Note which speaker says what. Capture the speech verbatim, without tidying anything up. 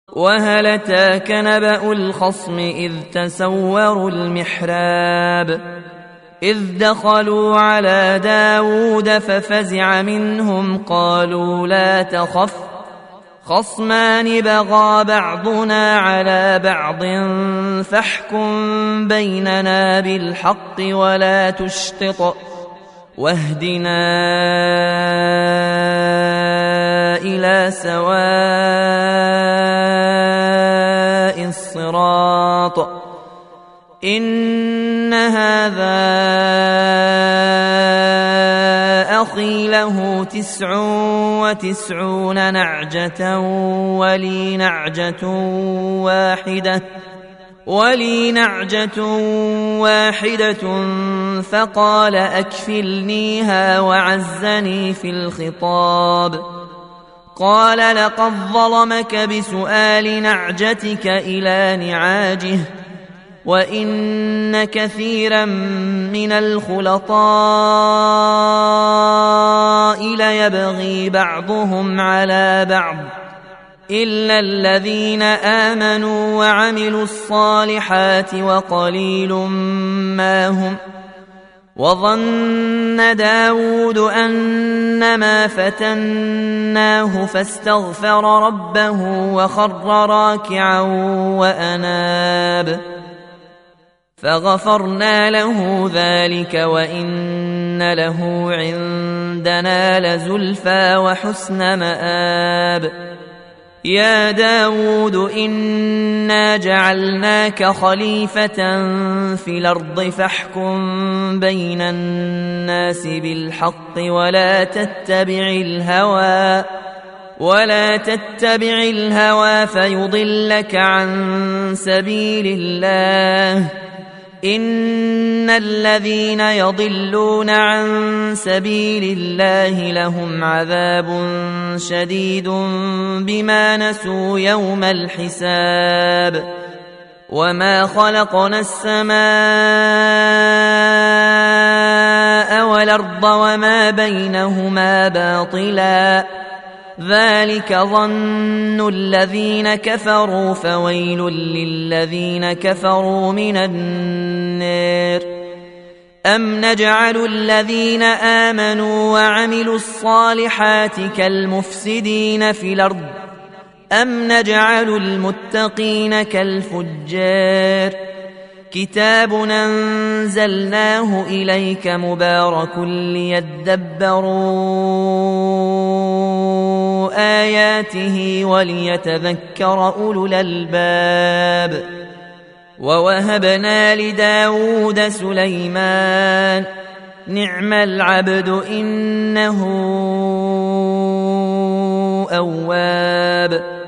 Speaker 1: وهل أتاك نبأ الخصم إذ تسوروا المحراب إذ دخلوا على داود ففزع منهم قالوا لا تخف خصمان بغى بعضنا على بعض فاحكم بيننا بالحق ولا تشطط واهدنا إلى سواء الصراط إن هذا أخي له تسع وتسعون نعجة ولي نعجة واحدة ولي نعجة واحدة فقال أكفلنيها وعزني في الخطاب قال لقد ظلمك بسؤال نعجتك إلى نعاجه وإن كثيرا من الخلطاء ليبغي بعضهم على بعض إلا الذين آمنوا وعملوا الصالحات وقليل ما هم وظن داود أنما فتناه فاستغفر ربه وخر راكعا وأناب فغفرنا له ذلك وإن له عندنا لزلفى وحسن مآب يا داود إنا جعلناك خليفة في الأرض فاحكم بين الناس بالحق ولا تتبع الهوى ولا تتبع الهوى فيضلك عن سبيل الله إن الذين يضلون عن سبيل الله لهم عذاب شديد بما نسوا يوم الحساب وما خلقنا السماء والأرض وما بينهما باطلا ذلك ظن الذين كفروا فويل للذين كفروا من النار أم نجعل الذين آمنوا وعملوا الصالحات كالمفسدين في الأرض أم نجعل المتقين كالفجار كتاب أنزلناه إليك مبارك ليدبروا آياته وليتذكر أولو الألباب ووهبنا لداود سليمان نعم العبد إنه أواب